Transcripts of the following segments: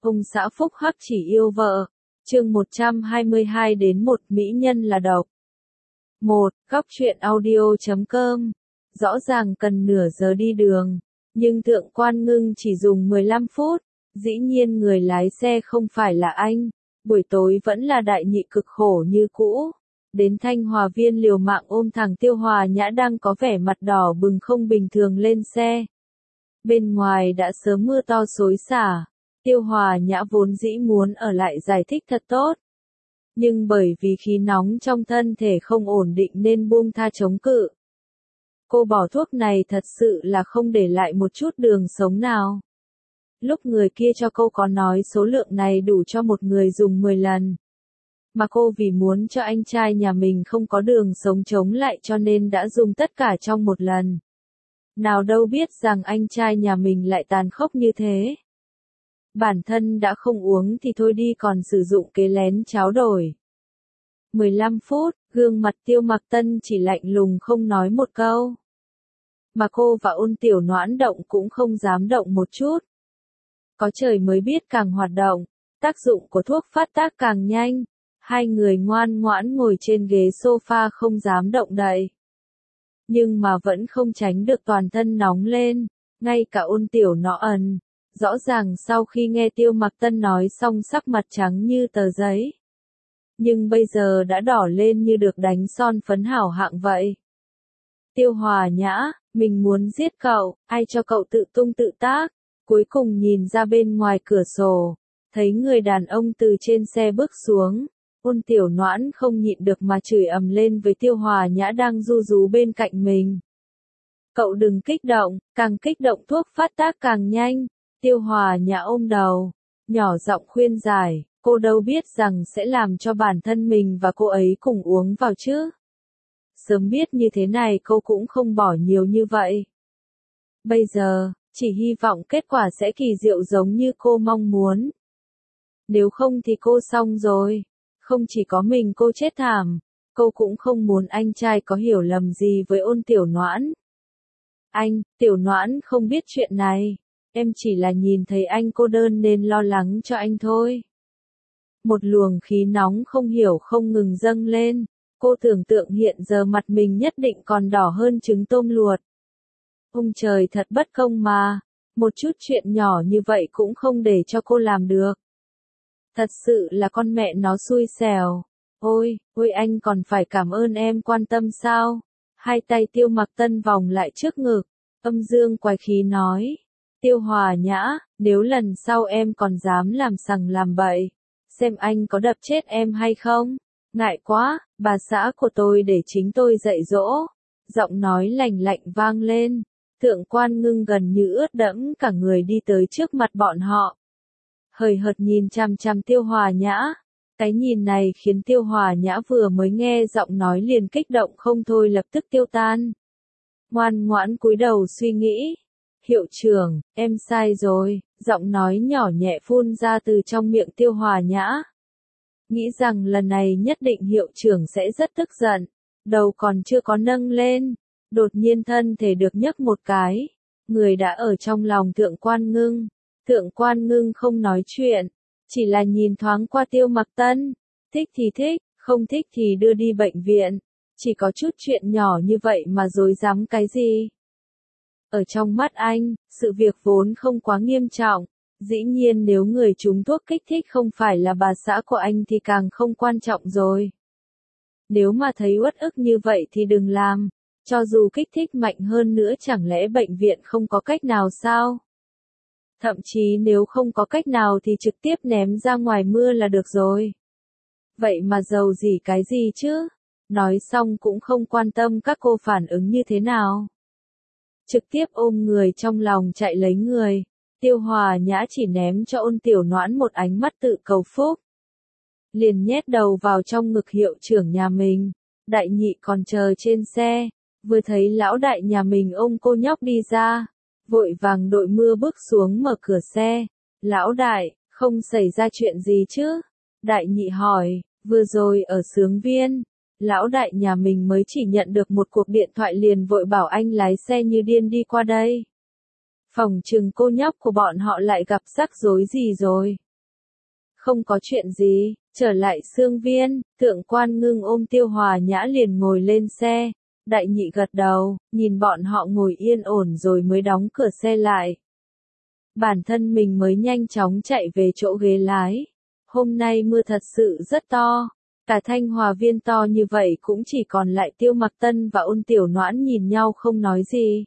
Ông xã phúc hắc chỉ yêu vợ. Chương 122 đến 1 mỹ nhân là độc. 1. Góc truyện audio.com. Rõ ràng cần nửa giờ đi đường, nhưng Thượng Quan Ngưng chỉ dùng 15 phút. Dĩ nhiên người lái xe không phải là anh. Buổi tối vẫn là Đại Nhị cực khổ như cũ. Đến Thanh Hòa Viên liều mạng ôm thằng Tiêu Hòa Nhã đang có vẻ mặt đỏ bừng không bình thường lên xe. Bên ngoài đã sớm mưa to xối xả. Tiêu Hòa Nhã vốn dĩ muốn ở lại giải thích thật tốt. Nhưng bởi vì khí nóng trong thân thể không ổn định nên buông tha chống cự. Cô bỏ thuốc này thật sự là không để lại một chút đường sống nào. Lúc người kia cho cô có nói số lượng này đủ cho một người dùng 10 lần. Mà cô vì muốn cho anh trai nhà mình không có đường sống chống lại cho nên đã dùng tất cả trong một lần. Nào đâu biết rằng anh trai nhà mình lại tàn khốc như thế. Bản thân đã không uống thì thôi đi còn sử dụng kế lén tráo đổi. 15 phút, gương mặt Tiêu Mặc Tân chỉ lạnh lùng không nói một câu. Mà cô và Ôn Tiểu Noãn động cũng không dám động một chút. Có trời mới biết càng hoạt động, tác dụng của thuốc phát tác càng nhanh. Hai người ngoan ngoãn ngồi trên ghế sofa không dám động đậy. Nhưng mà vẫn không tránh được toàn thân nóng lên, ngay cả Ôn Tiểu Noãn. Rõ ràng sau khi nghe Tiêu Mặc Tân nói xong sắc mặt trắng như tờ giấy. Nhưng bây giờ đã đỏ lên như được đánh son phấn hảo hạng vậy. Tiêu Hòa Nhã, mình muốn giết cậu, ai cho cậu tự tung tự tác. Cuối cùng nhìn ra bên ngoài cửa sổ, thấy người đàn ông từ trên xe bước xuống. Ôn Tiểu Noãn không nhịn được mà chửi ầm lên với Tiêu Hòa Nhã đang ru rú bên cạnh mình. Cậu đừng kích động, càng kích động thuốc phát tác càng nhanh. Tiêu Hòa Nhã ôm đầu, nhỏ giọng khuyên giải, cô đâu biết rằng sẽ làm cho bản thân mình và cô ấy cùng uống vào chứ. Sớm biết như thế này cô cũng không bỏ nhiều như vậy. Bây giờ, chỉ hy vọng kết quả sẽ kỳ diệu giống như cô mong muốn. Nếu không thì cô xong rồi. Không chỉ có mình cô chết thảm, cô cũng không muốn anh trai có hiểu lầm gì với Ôn Tiểu Noãn. Anh, Tiểu Noãn không biết chuyện này. Em chỉ là nhìn thấy anh cô đơn nên lo lắng cho anh thôi. Một luồng khí nóng không hiểu không ngừng dâng lên. Cô tưởng tượng hiện giờ mặt mình nhất định còn đỏ hơn trứng tôm luộc. Ông trời thật bất công mà. Một chút chuyện nhỏ như vậy cũng không để cho cô làm được. Thật sự là con mẹ nó xui xẻo. Ôi anh còn phải cảm ơn em quan tâm sao? Hai tay Tiêu Mặc Tân vòng lại trước ngực. Âm dương quái khí nói. Tiêu Hòa Nhã, nếu lần sau em còn dám làm sằng làm bậy, xem anh có đập chết em hay không? Ngại quá, bà xã của tôi để chính tôi dạy dỗ. Giọng nói lành lạnh vang lên. Thượng Quan Ngưng gần như ướt đẫm cả người đi tới trước mặt bọn họ. Hời hợt nhìn chằm chằm Tiêu Hòa Nhã. Cái nhìn này khiến Tiêu Hòa Nhã vừa mới nghe giọng nói liền kích động không thôi lập tức tiêu tan. Ngoan ngoãn cúi đầu suy nghĩ. Hiệu trưởng, em sai rồi, giọng nói nhỏ nhẹ phun ra từ trong miệng Tiêu Hòa Nhã. Nghĩ rằng lần này nhất định hiệu trưởng sẽ rất tức giận, đầu còn chưa có nâng lên, đột nhiên thân thể được nhấc một cái, người đã ở trong lòng Thượng Quan Ngưng. Thượng Quan Ngưng không nói chuyện, chỉ là nhìn thoáng qua Tiêu Mặc Tân, thích thì thích, không thích thì đưa đi bệnh viện, chỉ có chút chuyện nhỏ như vậy mà rối rắm cái gì. Ở trong mắt anh, sự việc vốn không quá nghiêm trọng, dĩ nhiên nếu người trúng thuốc kích thích không phải là bà xã của anh thì càng không quan trọng rồi. Nếu mà thấy uất ức như vậy thì đừng làm, cho dù kích thích mạnh hơn nữa chẳng lẽ bệnh viện không có cách nào sao? Thậm chí nếu không có cách nào thì trực tiếp ném ra ngoài mưa là được rồi. Vậy mà giàu gì cái gì chứ? Nói xong cũng không quan tâm các cô phản ứng như thế nào. Trực tiếp ôm người trong lòng chạy lấy người. Tiêu Hòa Nhã chỉ ném cho Ôn Tiểu Noãn một ánh mắt tự cầu phúc. Liền nhét đầu vào trong ngực hiệu trưởng nhà mình. Đại Nhị còn chờ trên xe. Vừa thấy lão đại nhà mình ôm cô nhóc đi ra. Vội vàng đội mưa bước xuống mở cửa xe. Lão đại, không xảy ra chuyện gì chứ? Đại Nhị hỏi, vừa rồi ở Xướng Viên. Lão đại nhà mình mới chỉ nhận được một cuộc điện thoại liền vội bảo anh lái xe như điên đi qua đây. Phòng chừng cô nhóc của bọn họ lại gặp rắc rối gì rồi. Không có chuyện gì, trở lại Xương Viên, Thượng Quan Ngưng ôm Tiêu Hòa Nhã liền ngồi lên xe. Đại nhị gật đầu, nhìn bọn họ ngồi yên ổn rồi mới đóng cửa xe lại. Bản thân mình mới nhanh chóng chạy về chỗ ghế lái. Hôm nay mưa thật sự rất to. Cả Thanh Hòa Viên to như vậy cũng chỉ còn lại Tiêu Mặc Tân và Ôn Tiểu Noãn nhìn nhau không nói gì.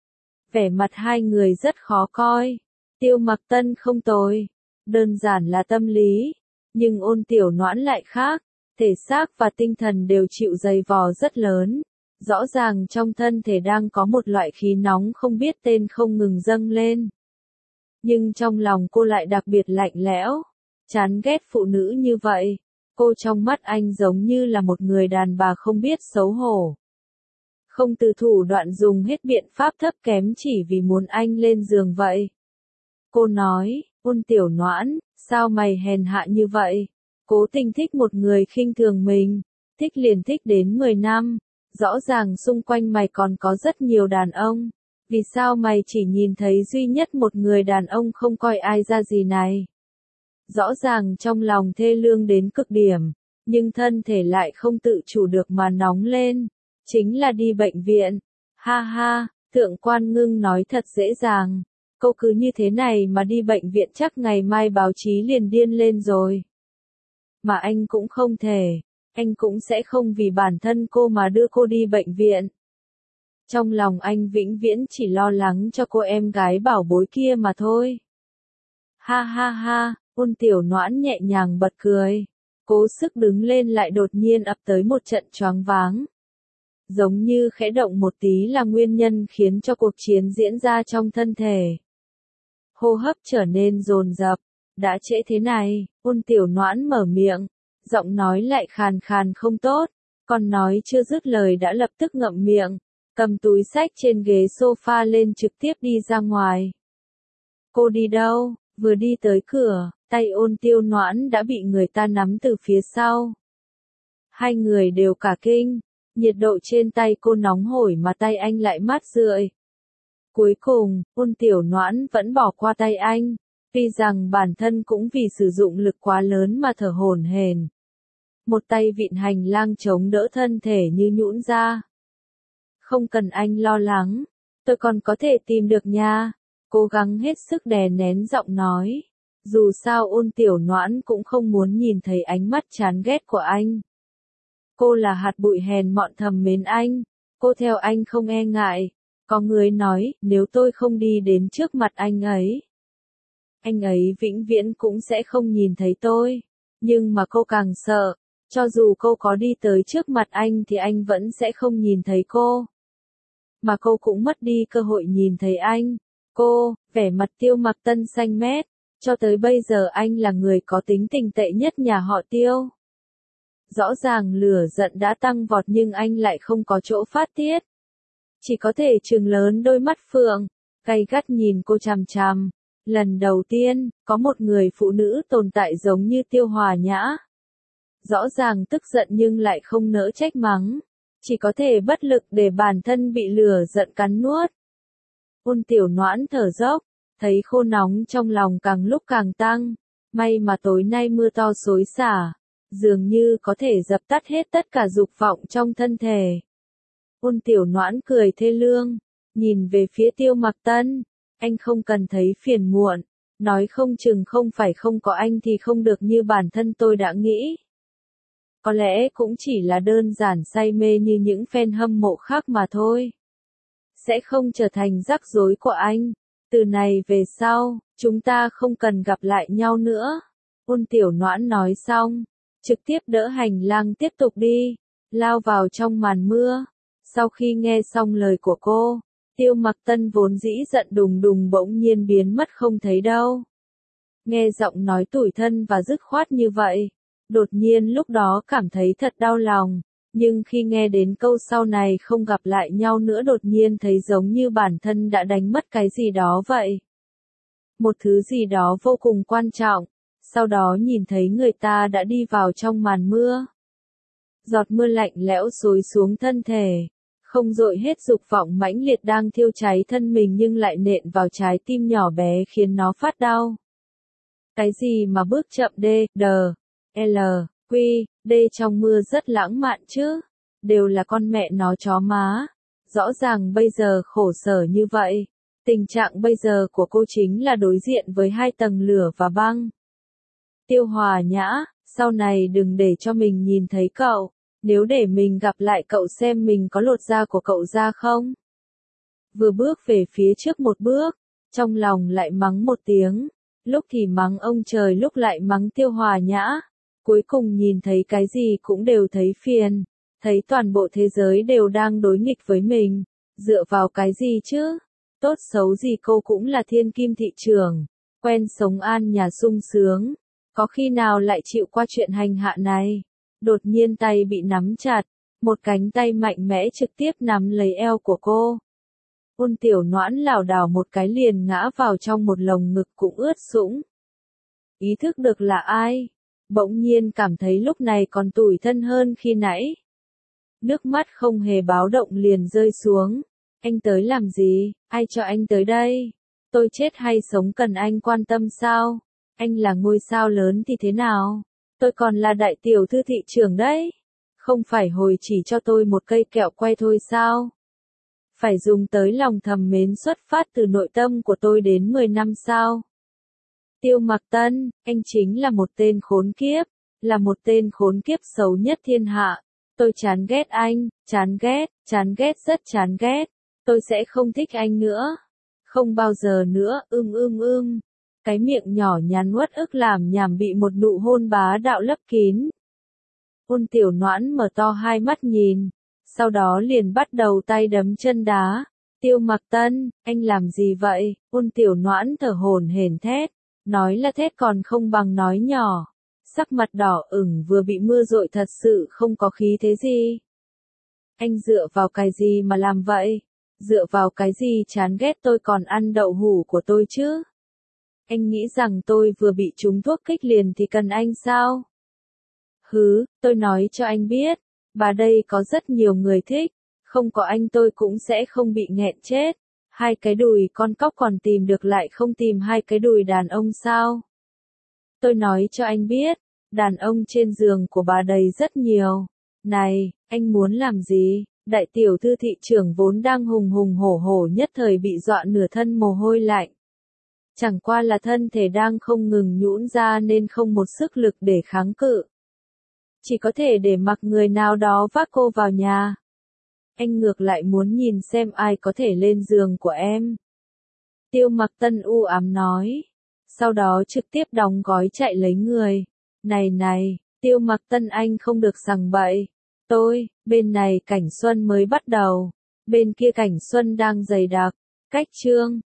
Vẻ mặt hai người rất khó coi. Tiêu Mặc Tân không tồi, đơn giản là tâm lý. Nhưng Ôn Tiểu Noãn lại khác, thể xác và tinh thần đều chịu dày vò rất lớn. Rõ ràng trong thân thể đang có một loại khí nóng không biết tên không ngừng dâng lên. Nhưng trong lòng cô lại đặc biệt lạnh lẽo, chán ghét phụ nữ như vậy. Cô trong mắt anh giống như là một người đàn bà không biết xấu hổ. Không từ thủ đoạn dùng hết biện pháp thấp kém chỉ vì muốn anh lên giường vậy. Cô nói, Ôn Tiểu Noãn, sao mày hèn hạ như vậy? Cố tình thích một người khinh thường mình, thích liền thích đến 10 năm. Rõ ràng xung quanh mày còn có rất nhiều đàn ông. Vì sao mày chỉ nhìn thấy duy nhất một người đàn ông không coi ai ra gì này? Rõ ràng trong lòng thê lương đến cực điểm, nhưng thân thể lại không tự chủ được mà nóng lên. Chính là đi bệnh viện. Ha ha, Thượng Quan Ngưng nói thật dễ dàng. Cô cứ như thế này mà đi bệnh viện chắc ngày mai báo chí liền điên lên rồi. Mà anh cũng không thể. Anh cũng sẽ không vì bản thân cô mà đưa cô đi bệnh viện. Trong lòng anh vĩnh viễn chỉ lo lắng cho cô em gái bảo bối kia mà thôi. Ha ha ha, Ôn Tiểu Noãn nhẹ nhàng bật cười. Cố sức đứng lên lại đột nhiên ập tới một trận choáng váng. Giống như khẽ động một tí là nguyên nhân khiến cho cuộc chiến diễn ra trong thân thể. Hô hấp trở nên dồn dập. Đã trễ thế này, Ôn Tiểu Noãn mở miệng. Giọng nói lại khàn khàn không tốt. Còn nói chưa dứt lời đã lập tức ngậm miệng. Cầm túi xách trên ghế sofa lên trực tiếp đi ra ngoài. Cô đi đâu? Vừa đi tới cửa, tay Ôn Tiêu Noãn đã bị người ta nắm từ phía sau. Hai người đều cả kinh, nhiệt độ trên tay cô nóng hổi mà tay anh lại mát rượi. Cuối cùng, Ôn Tiểu Noãn vẫn bỏ qua tay anh, tuy rằng bản thân cũng vì sử dụng lực quá lớn mà thở hổn hển. Một tay vịn hành lang chống đỡ thân thể như nhũn ra. Không cần anh lo lắng, tôi còn có thể tìm được nha. Cố gắng hết sức đè nén giọng nói. Dù sao Ôn Tiểu Noãn cũng không muốn nhìn thấy ánh mắt chán ghét của anh. Cô là hạt bụi hèn mọn thầm mến anh. Cô theo anh không e ngại. Có người nói, nếu tôi không đi đến trước mặt anh ấy vĩnh viễn cũng sẽ không nhìn thấy tôi. Nhưng mà cô càng sợ. Cho dù cô có đi tới trước mặt anh thì anh vẫn sẽ không nhìn thấy cô. Mà cô cũng mất đi cơ hội nhìn thấy anh. Cô, vẻ mặt Tiêu Mặc Tân xanh mét. Cho tới bây giờ anh là người có tính tình tệ nhất nhà họ Tiêu. Rõ ràng lửa giận đã tăng vọt nhưng anh lại không có chỗ phát tiết. Chỉ có thể trừng lớn đôi mắt phượng, gay gắt nhìn cô chằm chằm. Lần đầu tiên, có một người phụ nữ tồn tại giống như Tiêu Hòa Nhã. Rõ ràng tức giận nhưng lại không nỡ trách mắng. Chỉ có thể bất lực để bản thân bị lửa giận cắn nuốt. Ôn Tiểu Noãn thở dốc, thấy khô nóng trong lòng càng lúc càng tăng. May mà tối nay mưa to xối xả, dường như có thể dập tắt hết tất cả dục vọng trong thân thể. Ôn Tiểu Noãn cười thê lương, nhìn về phía Tiêu Mặc Tân. Anh không cần thấy phiền muộn, nói không chừng không phải không có anh thì không được như bản thân tôi đã nghĩ. Có lẽ cũng chỉ là đơn giản say mê như những fan hâm mộ khác mà thôi. Sẽ không trở thành rắc rối của anh. Từ này về sau, chúng ta không cần gặp lại nhau nữa. Ôn Tiểu Noãn nói xong, trực tiếp đỡ hành lang tiếp tục đi, lao vào trong màn mưa. Sau khi nghe xong lời của cô, Tiêu Mặc Tân vốn dĩ giận đùng đùng bỗng nhiên biến mất không thấy đâu. Nghe giọng nói tủi thân và dứt khoát như vậy, đột nhiên lúc đó cảm thấy thật đau lòng. Nhưng khi nghe đến câu sau này không gặp lại nhau nữa đột nhiên thấy giống như bản thân đã đánh mất cái gì đó vậy. Một thứ gì đó vô cùng quan trọng. Sau đó nhìn thấy người ta đã đi vào trong màn mưa. Giọt mưa lạnh lẽo xối xuống thân thể. Không dội hết dục vọng mãnh liệt đang thiêu cháy thân mình nhưng lại nện vào trái tim nhỏ bé khiến nó phát đau. Cái gì mà bước chậm D, D, L, Q, D trong mưa rất lãng mạn chứ. Đều là con mẹ nó chó má. Rõ ràng bây giờ khổ sở như vậy. Tình trạng bây giờ của cô chính là đối diện với 2 tầng lửa và băng. Tiêu Hòa Nhã, sau này đừng để cho mình nhìn thấy cậu. Nếu để mình gặp lại cậu xem mình có lột da của cậu ra không? Vừa bước về phía trước một bước, trong lòng lại mắng một tiếng. Lúc thì mắng ông trời lúc lại mắng Tiêu Hòa Nhã. Cuối cùng nhìn thấy cái gì cũng đều thấy phiền. Thấy toàn bộ thế giới đều đang đối nghịch với mình. Dựa vào cái gì chứ? Tốt xấu gì cô cũng là thiên kim thị trưởng. Quen sống an nhà sung sướng. Có khi nào lại chịu qua chuyện hành hạ này? Đột nhiên tay bị nắm chặt. Một cánh tay mạnh mẽ trực tiếp nắm lấy eo của cô. Ôn Tiểu Noãn lảo đảo một cái liền ngã vào trong một lồng ngực cũng ướt sũng. Ý thức được là ai? Bỗng nhiên cảm thấy lúc này còn tủi thân hơn khi nãy. Nước mắt không hề báo động liền rơi xuống. Anh tới làm gì? Ai cho anh tới đây? Tôi chết hay sống cần anh quan tâm sao? Anh là ngôi sao lớn thì thế nào? Tôi còn là đại tiểu thư thị trưởng đấy. Không phải hồi chỉ cho tôi một cây kẹo quay thôi sao? Phải dùng tới lòng thầm mến xuất phát từ nội tâm của tôi đến 10 năm sao? Tiêu Mặc Tân, anh chính là một tên khốn kiếp, là một tên khốn kiếp xấu nhất thiên hạ. Tôi chán ghét anh, chán ghét rất chán ghét. Tôi sẽ không thích anh nữa. Không bao giờ nữa, Cái miệng nhỏ nhắn uất ức làm nhảm bị một nụ hôn bá đạo lấp kín. Ôn Tiểu Noãn mở to hai mắt nhìn, sau đó liền bắt đầu tay đấm chân đá. Tiêu Mặc Tân, anh làm gì vậy? Ôn Tiểu Noãn thở hổn hển thét, nói là thét còn không bằng nói nhỏ. Sắc mặt đỏ ửng vừa bị mưa dội thật sự không có khí thế gì. Anh dựa vào cái gì mà làm vậy? Dựa vào cái gì chán ghét tôi còn ăn đậu hũ của tôi chứ? Anh nghĩ rằng tôi vừa bị trúng thuốc kích liền thì cần anh sao? Hứ, tôi nói cho anh biết, bà đây có rất nhiều người thích, không có anh tôi cũng sẽ không bị nghẹn chết. 2 cái đùi con cóc còn tìm được lại không tìm 2 cái đùi đàn ông sao? Tôi nói cho anh biết, đàn ông trên giường của bà đầy rất nhiều. Này, anh muốn làm gì? Đại tiểu thư thị trưởng vốn đang hùng hùng hổ hổ nhất thời bị dọa nửa thân mồ hôi lạnh. Chẳng qua là thân thể đang không ngừng nhũn ra nên không một sức lực để kháng cự. Chỉ có thể để mặc người nào đó vác cô vào nhà. Anh ngược lại muốn nhìn xem ai có thể lên giường của em. Tiêu Mặc Tân u ám nói. Sau đó trực tiếp đóng gói chạy lấy người. Này, Tiêu Mặc Tân anh không được sằng bậy. Bên này cảnh xuân mới bắt đầu. Bên kia cảnh xuân đang dày đặc. Cách chương